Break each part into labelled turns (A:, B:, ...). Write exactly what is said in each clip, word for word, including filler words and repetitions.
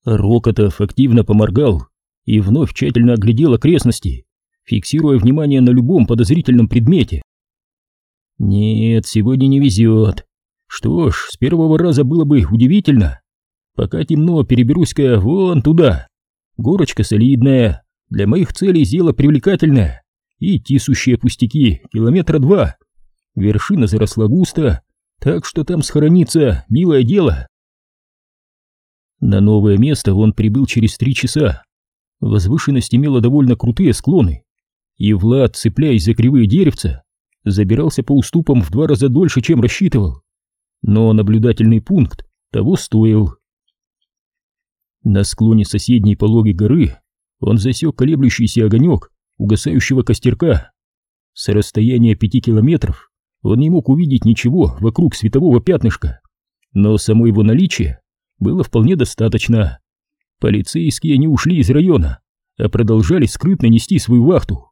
A: Рокотов активно поморгал и вновь тщательно оглядел окрестности, фиксируя внимание на любом подозрительном предмете. Нет, сегодня не везет. Что ж, с первого раза было бы удивительно. Пока темно, переберусь-ка вон туда. Горочка солидная, для моих целей дело привлекательное. И идти сущие пустяки, километра два. Вершина заросла густо, так что там схорониться милое дело. На новое место он прибыл через три часа. Возвышенность имела довольно крутые склоны, и Влад, цепляясь за кривые деревца, забирался по уступам в два раза дольше, чем рассчитывал. Но наблюдательный пункт того стоил. На склоне соседней пологой горы он засек колеблющийся огонек угасающего костерка. С расстояния пяти километров он не мог увидеть ничего вокруг светового пятнышка, но само его наличие было вполне достаточно. Полицейские не ушли из района, а продолжали скрытно нести свою вахту.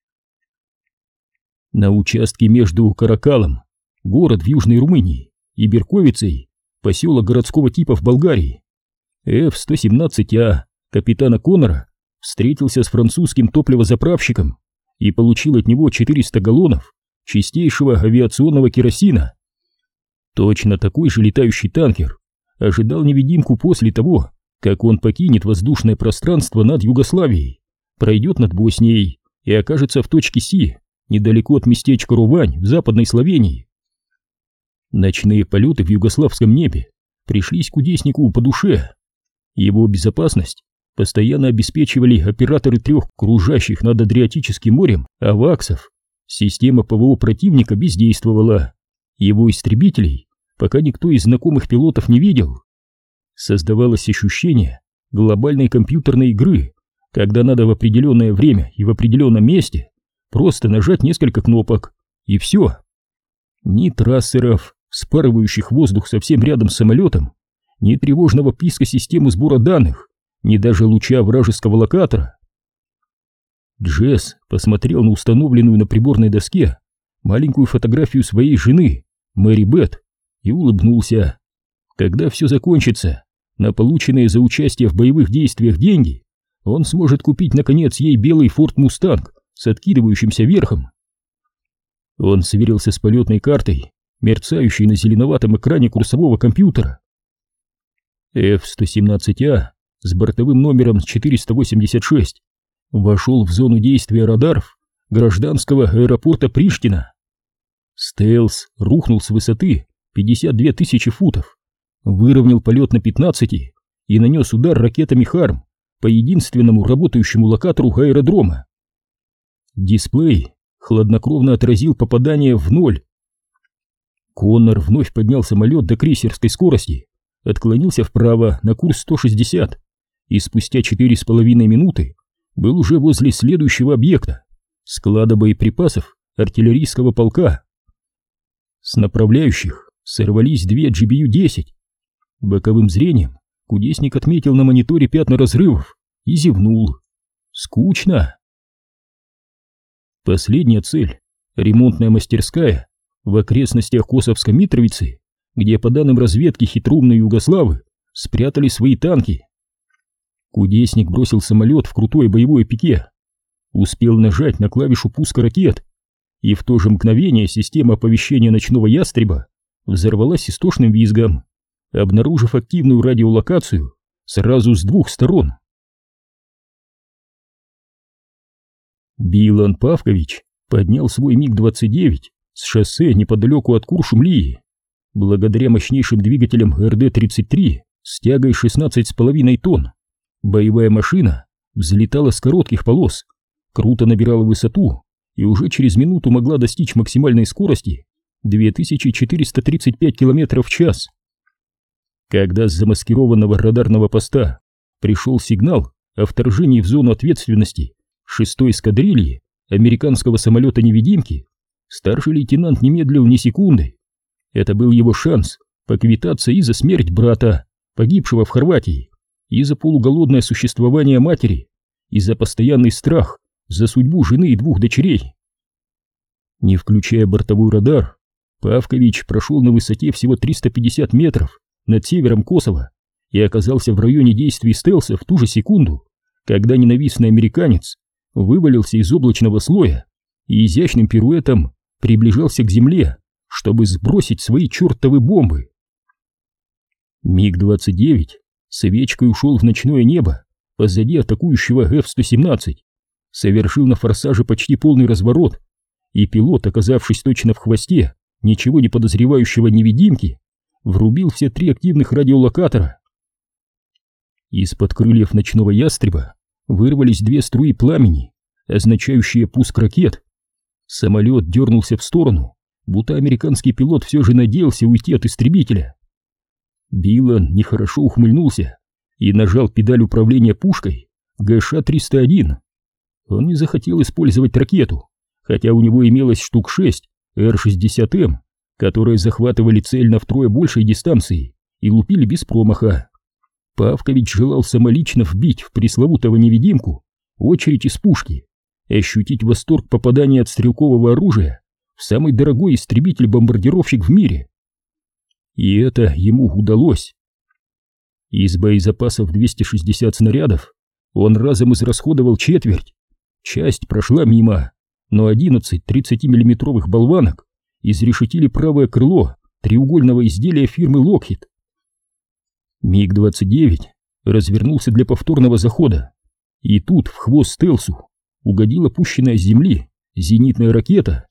A: На участке между Каракалом, город в Южной Румынии, и Берковицей, поселок городского типа в Болгарии, эф сто семнадцать а капитана Коннора встретился с французским топливозаправщиком и получил от него четыреста галлонов чистейшего авиационного керосина. Точно такой же летающий танкер ожидал невидимку после того, как он покинет воздушное пространство над Югославией, пройдет над Боснией и окажется в точке Си, недалеко от местечка Рувань в Западной Словении. Ночные полеты в югославском небе пришлись кудеснику по душе. Его безопасность постоянно обеспечивали операторы трех кружащих над Адриатическим морем аваксов. Система ПВО противника бездействовала. Его истребителей пока никто из знакомых пилотов не видел. Создавалось ощущение глобальной компьютерной игры, когда надо в определенное время и в определенном месте просто нажать несколько кнопок, и все. Ни трассеров, вспарывающих воздух совсем рядом с самолетом, ни тревожного писка системы сбора данных, ни даже луча вражеского локатора. Джесс посмотрел на установленную на приборной доске маленькую фотографию своей жены, Мэри Бет, и улыбнулся. Когда все закончится, на полученные за участие в боевых действиях деньги он сможет купить, наконец, ей белый Форд Мустанг с откидывающимся верхом. Он сверился с полетной картой, мерцающей на зеленоватом экране курсового компьютера. эф сто семнадцать а с бортовым номером четыреста восемьдесят шесть вошел в зону действия радаров гражданского аэропорта Приштина. Стелс рухнул с высоты пятьдесят две тысячи футов, выровнял полет на пятнадцати и нанес удар ракетами Харм по единственному работающему локатору аэродрома. Дисплей хладнокровно отразил попадание в ноль. Коннор вновь поднял самолет до крейсерской скорости, отклонился вправо на курс сто шестьдесят и спустя четыре с половиной минуты был уже возле следующего объекта — склада боеприпасов артиллерийского полка. С направляющих сорвались две джи би ю десять. Боковым зрением кудесник отметил на мониторе пятна разрывов и зевнул. Скучно. Последняя цель — ремонтная мастерская в окрестностях Косовской Митровицы, где, по данным разведки, хитроумные югославы спрятали свои танки. Кудесник бросил самолет в крутое боевое пике, успел нажать на клавишу пуска ракет, и в то же мгновение система оповещения ночного ястреба взорвалась истошным визгом, обнаружив активную радиолокацию сразу с двух сторон. Билан Павкович поднял свой миг двадцать девять с шоссе неподалеку от Куршумлии. Благодаря мощнейшим двигателям эр дэ тридцать три с тягой шестнадцать с половиной тонн, боевая машина взлетала с коротких полос, круто набирала высоту и уже через минуту могла достичь максимальной скорости две тысячи четыреста тридцать пять километров в час. Когда с замаскированного радарного поста пришел сигнал о вторжении в зону ответственности шестой эскадрильи американского самолета-невидимки, старший лейтенант не медлил ни секунды. Это был его шанс поквитаться и за смерть брата, погибшего в Хорватии, и за полуголодное существование матери, и за постоянный страх за судьбу жены и двух дочерей. Не включая бортовой радар, Павкович прошел на высоте всего триста пятьдесят метров над севером Косово и оказался в районе действий стелса в ту же секунду, когда ненавистный американец вывалился из облачного слоя и изящным пируэтом приближался к земле, чтобы сбросить свои чертовы бомбы. миг двадцать девять свечкой ушел в ночное небо позади атакующего эф сто семнадцать, совершил на форсаже почти полный разворот, и пилот, оказавшись точно в хвосте ничего не подозревающего невидимки, врубил все три активных радиолокатора. Из-под крыльев ночного ястреба вырвались две струи пламени, означающие пуск ракет. Самолет дернулся в сторону, будто американский пилот все же надеялся уйти от истребителя. Билан нехорошо ухмыльнулся и нажал педаль управления пушкой гэ ша триста один. Он не захотел использовать ракету, хотя у него имелось штук шесть эр шестьдесят эм, которые захватывали цель на втрое большей дистанции и лупили без промаха. Павкович желал самолично вбить в пресловутого невидимку очередь из пушки и ощутить восторг попадания от стрелкового оружия в самый дорогой истребитель-бомбардировщик в мире. И это ему удалось. Из боезапасов двести шестьдесят снарядов он разом израсходовал четверть. Часть прошла мимо, но одиннадцать тридцатимиллиметровых болванок изрешетили правое крыло треугольного изделия фирмы Lockheed. миг двадцать девять развернулся для повторного захода, и тут в хвост стелсу угодила пущенная с земли зенитная ракета.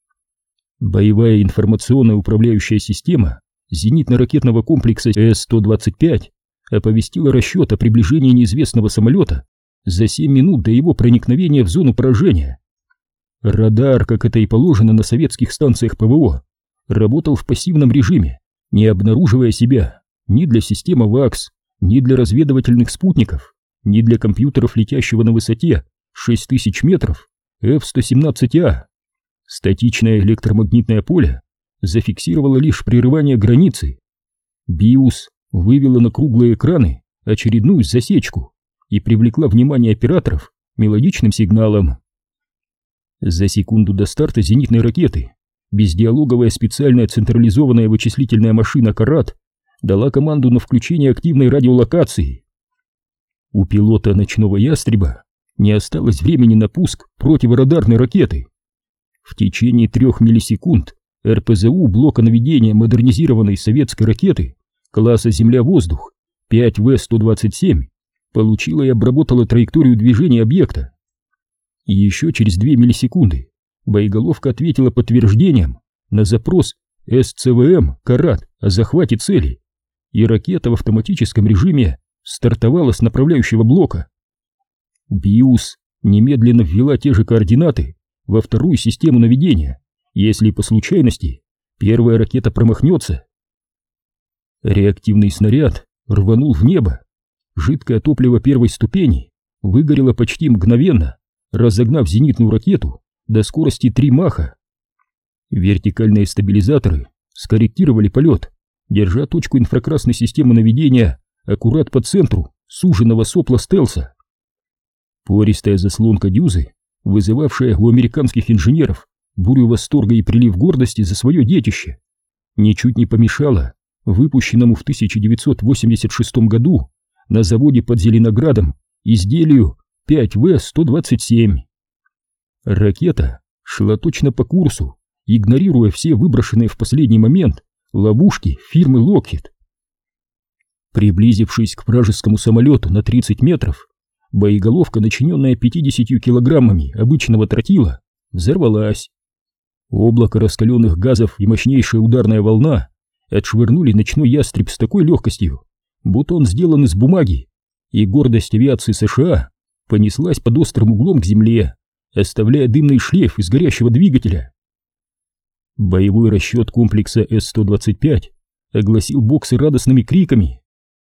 A: Боевая информационная управляющая система зенитно-ракетного комплекса эс сто двадцать пять оповестила расчет о приближении неизвестного самолета за семь минут до его проникновения в зону поражения. Радар, как это и положено на советских станциях ПВО, работал в пассивном режиме, не обнаруживая себя ни для системы ВАКС, ни для разведывательных спутников, ни для компьютеров, летящего на высоте шесть тысяч метров эф сто семнадцать а. Статичное электромагнитное поле зафиксировало лишь прерывание границы. биус вывела на круглые экраны очередную засечку и привлекла внимание операторов мелодичным сигналом. За секунду до старта зенитной ракеты бездиалоговая специальная централизованная вычислительная машина «Карат» дала команду на включение активной радиолокации. У пилота ночного ястреба не осталось времени на пуск противорадарной ракеты. В течение трех миллисекунд эр пэ зэ у блока наведения модернизированной советской ракеты класса «Земля-воздух» пять вэ сто двадцать семь получила и обработала траекторию движения объекта. И еще через две миллисекунды боеголовка ответила подтверждением на запрос эс цэ вэ эм «Карат» о захвате цели, и ракета в автоматическом режиме стартовала с направляющего блока. биус немедленно ввела те же координаты во вторую систему наведения, если по случайности первая ракета промахнется. Реактивный снаряд рванул в небо. Жидкое топливо первой ступени выгорело почти мгновенно, разогнав зенитную ракету до скорости три маха. Вертикальные стабилизаторы скорректировали полет, держа точку инфракрасной системы наведения аккурат по центру суженного сопла стелса. Пористая заслонка дюзы, вызывавшая у американских инженеров бурю восторга и прилив гордости за свое детище, ничуть не помешала выпущенному в тысяча девятьсот восемьдесят шестом году на заводе под Зеленоградом изделию пять вэ сто двадцать семь. Ракета шла точно по курсу, игнорируя все выброшенные в последний момент ловушки фирмы Lockheed. Приблизившись к вражескому самолету на тридцать метров, боеголовка, начиненная пятьюдесятью килограммами обычного тротила, взорвалась. Облако раскаленных газов и мощнейшая ударная волна отшвырнули ночной ястреб с такой легкостью, будто он сделан из бумаги, и гордость авиации США понеслась под острым углом к земле, оставляя дымный шлейф из горящего двигателя. Боевой расчет комплекса эс сто двадцать пять огласил боксы радостными криками.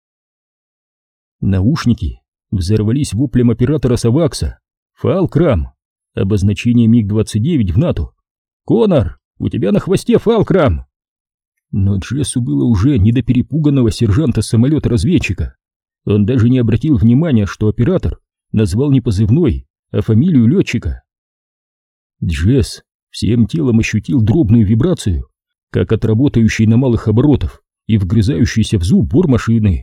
A: Наушники взорвались воплем оператора Савакса. «Фалкрам!» Обозначение миг двадцать девять в НАТО. «Конор, у тебя на хвосте Фалкрам!» Но Джессу было уже не до перепуганного сержанта самолета-разведчика. Он даже не обратил внимания, что оператор назвал не позывной, а фамилию летчика. Джесс всем телом ощутил дробную вибрацию, как от работающей на малых оборотах и вгрызающейся в зуб бормашины.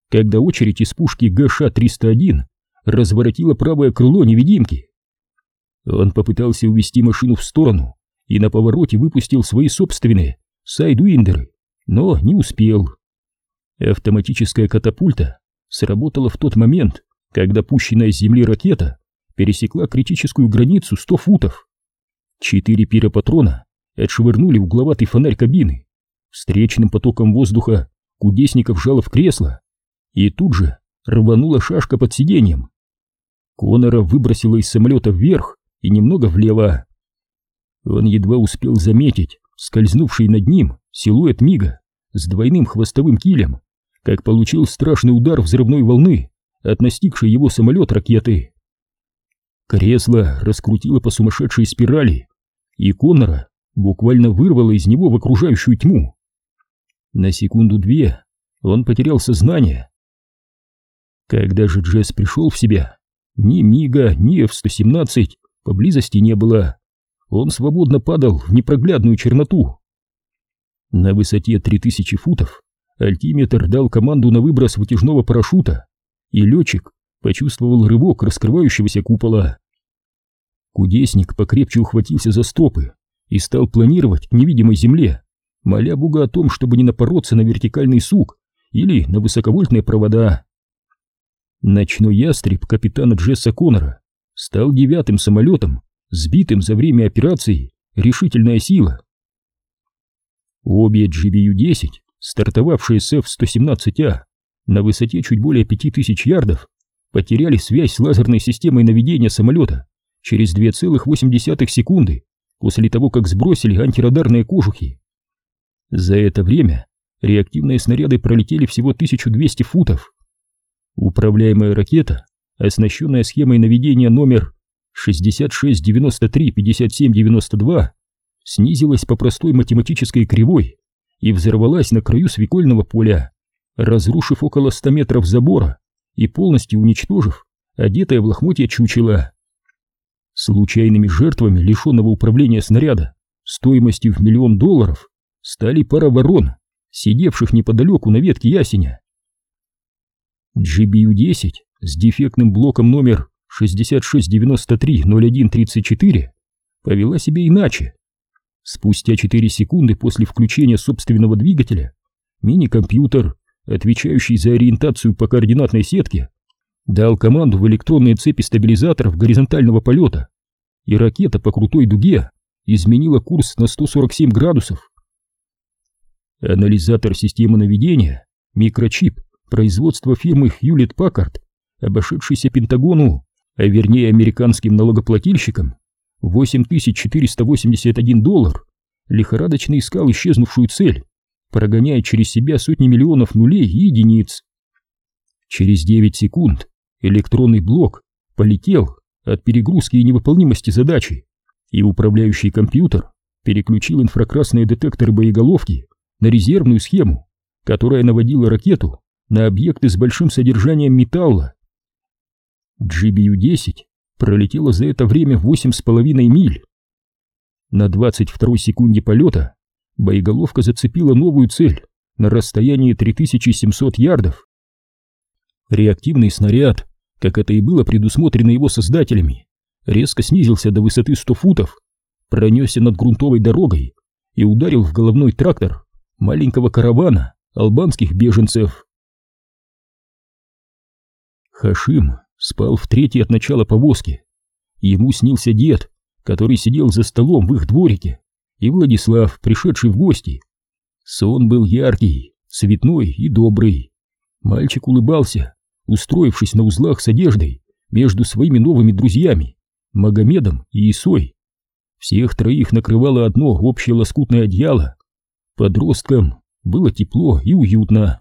A: когда очередь из пушки Гэ Ш триста один разворотила правое крыло невидимки. Он попытался увести машину в сторону и на повороте выпустил свои собственные сайдвиндеры, но не успел. Автоматическая катапульта сработала в тот момент, когда пущенная с земли ракета пересекла критическую границу сто футов. Четыре пиропатрона отшвырнули угловатый фонарь кабины. Встречным потоком воздуха кудесников вжало в кресло, и тут же рванула шашка под сиденьем. Коннора выбросило из самолета вверх и немного влево. Он едва успел заметить скользнувший над ним силуэт Мига с двойным хвостовым килем, как получил страшный удар взрывной волны от настигшей его самолет ракеты. Кресло раскрутило по сумасшедшей спирали, и Коннора буквально вырвало из него в окружающую тьму. На секунду-две он потерял сознание. Когда же Джесс пришел в себя, ни Мига, ни Эф сто семнадцать поблизости не было. Он свободно падал в непроглядную черноту. На высоте три тысячи футов альтиметр дал команду на выброс вытяжного парашюта, и летчик почувствовал рывок раскрывающегося купола. Кудесник покрепче ухватился за стопы и стал планировать к невидимой земле, моля Бога о том, чтобы не напороться на вертикальный сук или на высоковольтные провода. Ночной ястреб капитана Джесса Коннора стал девятым самолетом, сбитым за время операции «Решительная сила». Обе Джи Би Ю десять, стартовавшие с Эф сто семнадцать А на высоте чуть более пяти тысяч ярдов, потеряли связь с лазерной системой наведения самолета через две целых восемь десятых секунды после того, как сбросили антирадарные кожухи. За это время реактивные снаряды пролетели всего тысячу двести футов. Управляемая ракета, оснащенная схемой наведения номер шестьдесят шесть девяносто три пятьдесят семь девяносто два, снизилась по простой математической кривой и взорвалась на краю свекольного поля, разрушив около ста метров забора и полностью уничтожив одетое в лохмотья чучело. Случайными жертвами лишенного управления снаряда стоимостью в миллион долларов стали пара ворон, сидевших неподалеку на ветке ясеня. Джи Би Ю десять с дефектным блоком номер шестьдесят шесть девяносто три ноль один тридцать четыре повела себя иначе. Спустя четыре секунды после включения собственного двигателя мини-компьютер, отвечающий за ориентацию по координатной сетке, дал команду в электронные цепи стабилизаторов горизонтального полета, и ракета по крутой дуге изменила курс на сто сорок семь градусов. Анализатор системы наведения, микрочип производства фирмы Хьюлетт Паккард, обошедшийся Пентагону, а вернее американским налогоплательщикам, восемь тысяч четыреста восемьдесят один доллар, лихорадочно искал исчезнувшую цель, прогоняя через себя сотни миллионов нулей и единиц. Через девять секунд электронный блок полетел от перегрузки и невыполнимости задачи, и управляющий компьютер переключил инфракрасные детекторы боеголовки на резервную схему, которая наводила ракету на объекты с большим содержанием металла. Джи Би Ю десять пролетела за это время восемь с половиной миль. На двадцать второй секунде полета боеголовка зацепила новую цель на расстоянии три тысячи семьсот ярдов. Реактивный снаряд, как это и было предусмотрено его создателями, резко снизился до высоты сто футов, пронесся над грунтовой дорогой и ударил в головной трактор маленького каравана албанских беженцев. Хашим спал в третьей от начала повозки. Ему снился дед, который сидел за столом в их дворике, и Владислав, пришедший в гости. Сон был яркий, цветной и добрый. Мальчик улыбался, устроившись на узлах с одеждой между своими новыми друзьями, Магомедом и Исой. Всех троих накрывало одно общее лоскутное одеяло. Подросткам было тепло и уютно.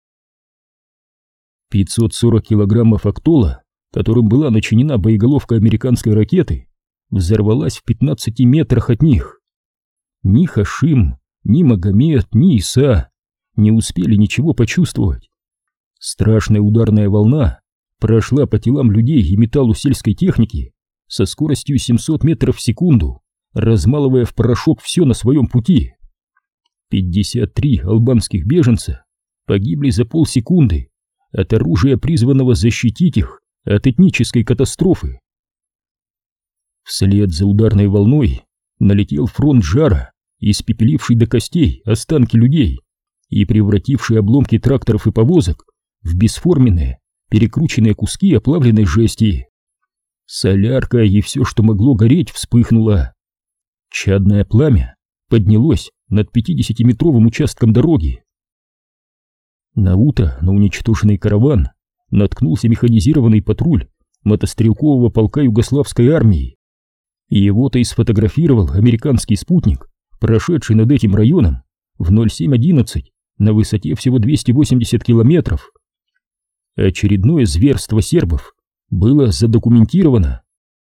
A: пятьсот сорок килограммов актола, которым была начинена боеголовка американской ракеты, взорвалась в пятнадцати метрах от них. Ни Хашим, ни Магомед, ни Иса не успели ничего почувствовать. Страшная ударная волна прошла по телам людей и металлу сельской техники со скоростью семьсот метров в секунду, размалывая в порошок все на своем пути. пятьдесят три албанских беженца погибли за полсекунды, от оружия, призванного защитить их от этнической катастрофы. Вслед за ударной волной налетел фронт жара, испепеливший до костей останки людей и превративший обломки тракторов и повозок в бесформенные, перекрученные куски оплавленной жести. Солярка и все, что могло гореть, вспыхнуло. Чадное пламя поднялось над пятидесятиметровым участком дороги. Наутро на уничтоженный караван наткнулся механизированный патруль мотострелкового полка югославской армии. Его-то и сфотографировал американский спутник, прошедший над этим районом в ноль семь одиннадцать на высоте всего двести восемьдесят километров. Очередное зверство сербов было задокументировано.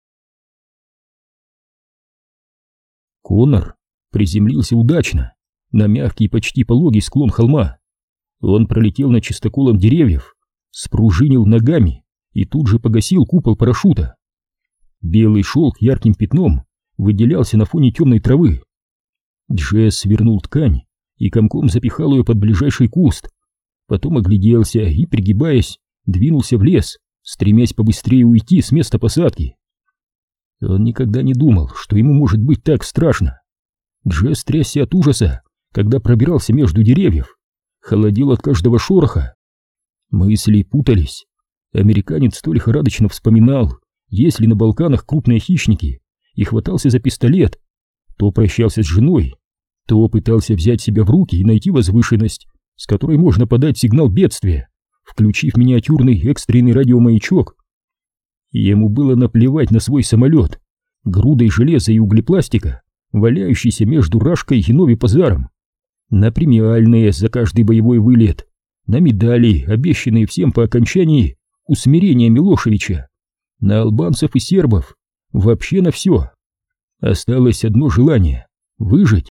A: Коннор приземлился удачно на мягкий, почти пологий склон холма. Он пролетел над чистоколом деревьев, спружинил ногами и тут же погасил купол парашюта. Белый шелк ярким пятном выделялся на фоне темной травы. Джесс свернул ткань и комком запихал ее под ближайший куст. Потом огляделся и, пригибаясь, двинулся в лес, стремясь побыстрее уйти с места посадки. Он никогда не думал, что ему может быть так страшно. Джесс трясся от ужаса, когда пробирался между деревьев, холодел от каждого шороха. Мысли путались. Американец то лихорадочно вспоминал, есть ли на Балканах крупные хищники, и хватался за пистолет, то прощался с женой, то пытался взять себя в руки и найти возвышенность, с которой можно подать сигнал бедствия, включив миниатюрный экстренный радиомаячок. Ему было наплевать на свой самолет, грудой железа и углепластика, валяющийся между Рашкой и Нови-Пазаром, на премиальные за каждый боевой вылет, на медали, обещанные всем по окончании усмирения Милошевича, на албанцев и сербов, вообще на все. Осталось одно желание — выжить.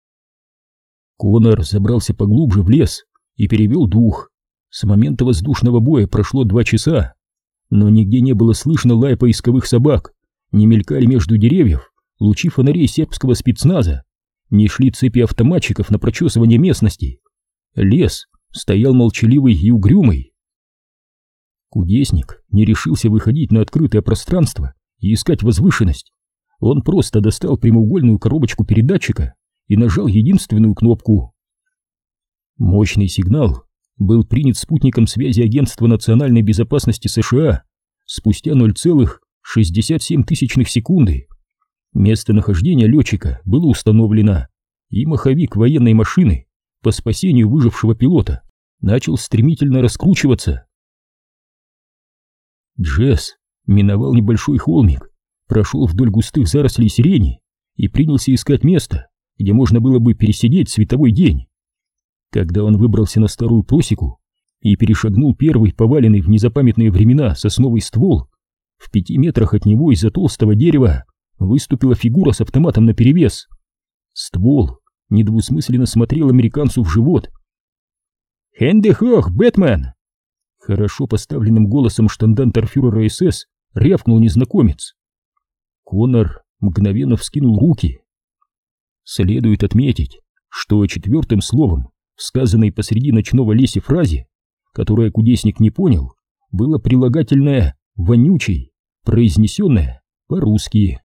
A: Коннор забрался поглубже в лес и перевел дух. С момента воздушного боя прошло два часа, но нигде не было слышно лая поисковых собак, не мелькали между деревьев лучи фонарей сербского спецназа, не шли цепи автоматчиков на прочесывание местности. Лес стоял молчаливый и угрюмый. Кудесник не решился выходить на открытое пространство и искать возвышенность. Он просто достал прямоугольную коробочку передатчика и нажал единственную кнопку. Мощный сигнал был принят спутником связи Агентства национальной безопасности США спустя ноль целых шестьдесят семь сотых секунды. Местонахождение летчика было установлено, и маховик военной машины по спасению выжившего пилота начал стремительно раскручиваться. Джесс миновал небольшой холмик, прошел вдоль густых зарослей сирени и принялся искать место, где можно было бы пересидеть световой день. Когда он выбрался на старую просеку и перешагнул первый поваленный в незапамятные времена сосновый ствол, в пяти метрах от него из-за толстого дерева выступила фигура с автоматом наперевес. Ствол недвусмысленно смотрел американцу в живот. «Хэнде хох, Бэтмен!» Хорошо поставленным голосом штандартерфюрера СС рявкнул незнакомец. Коннор мгновенно вскинул руки. Следует отметить, что четвертым словом в сказанной посреди ночного леса фразе, которое кудесник не понял, было прилагательное «вонючий», произнесенное по-русски.